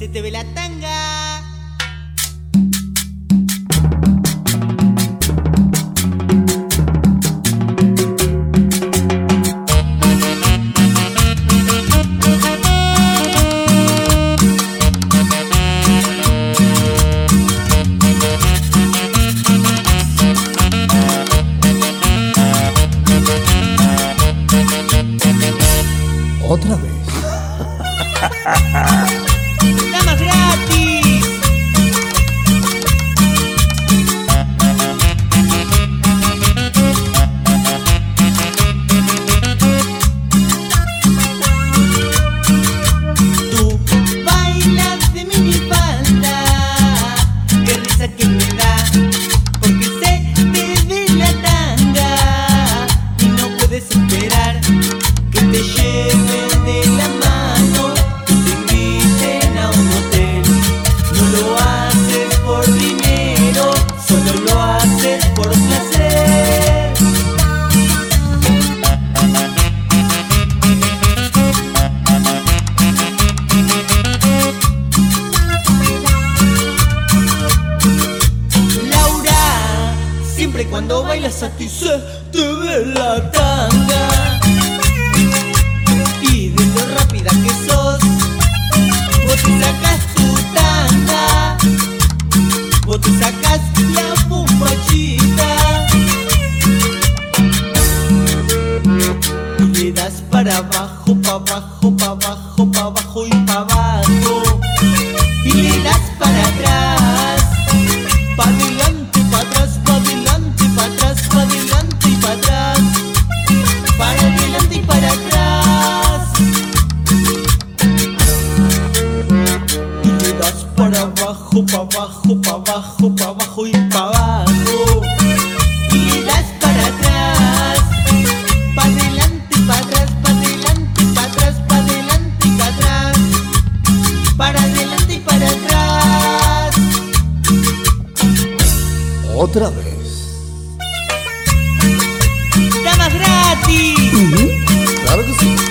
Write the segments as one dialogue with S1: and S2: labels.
S1: se te ve la tanga.
S2: Otra vez.
S1: ¡Damas gratis! Tú bailas de minifalda, qué risa que me da, porque se te ve la tanga y no puedes esperar que te lleven de la mano, que te inviten a un hotel. No lo haces por dinero, solo lo haces por placer. Laura, siempre cuando bailas a ti se te ve la tanga. Y de lo rápida que sos, vos te sacas tu tanga, vos te sacas la bombachita y le das para abajo, pa' abajo, pa' abajo, pa' abajo y pa' abajo, y le das para atrás, pa' adelante, pa' atrás, pa' adelante, pa' atrás, pa' adelante y pa' atrás, para adelante y para atrás. Para abajo, pa' abajo, pa' abajo, pa' abajo y pa' abajo, y le das para atrás, pa' adelante, pa' atrás, pa' adelante, pa' atrás, pa' adelante y pa' atrás, para adelante y para atrás.
S2: Otra vez.
S1: ¡Damas gratis!
S2: Claro que sí.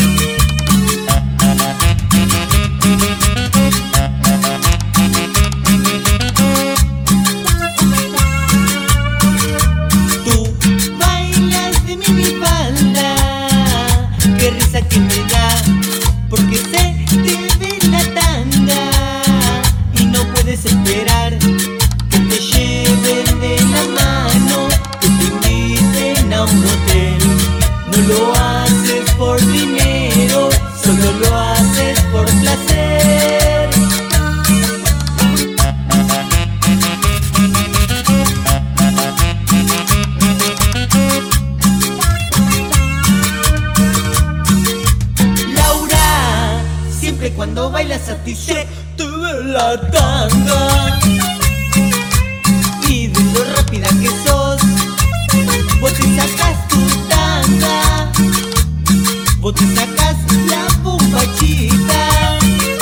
S1: Tú bailas de minifalda, qué risa que me da, porque se te ve la tanga y no puedes esperar que te lleven de la mano, que te inviten a un hotel. No lo haces por dinero, solo lo haces por placer. Laura, siempre cuando bailas a ti se te ve la tanga, y de lo rápida que sos, vos te sacas tu tanga, vos te sacas la bombachita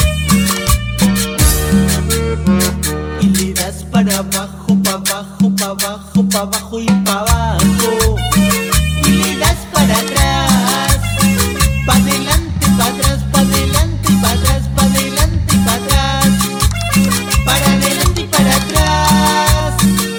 S1: y le das para abajo, pa' abajo, pa' abajo, pa' abajo y pa' abajo, y le das para atrás, pa' adelante, pa' atrás, pa' adelante y pa' atrás, pa' adelante y pa' atrás, para adelante y para atrás,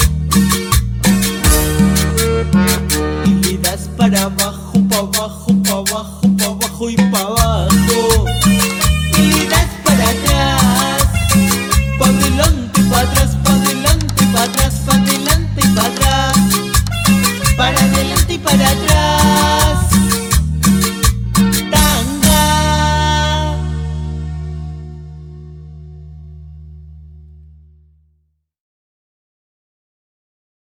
S1: y le das para abajo, pa' abajo, pa' abajo, pa' abajo y pa' abajo, y le das para atrás, pa' adelante, pa' atrás, pa' adelante, pa' atrás, pa' adelante y pa' atrás, para adelante y para atrás.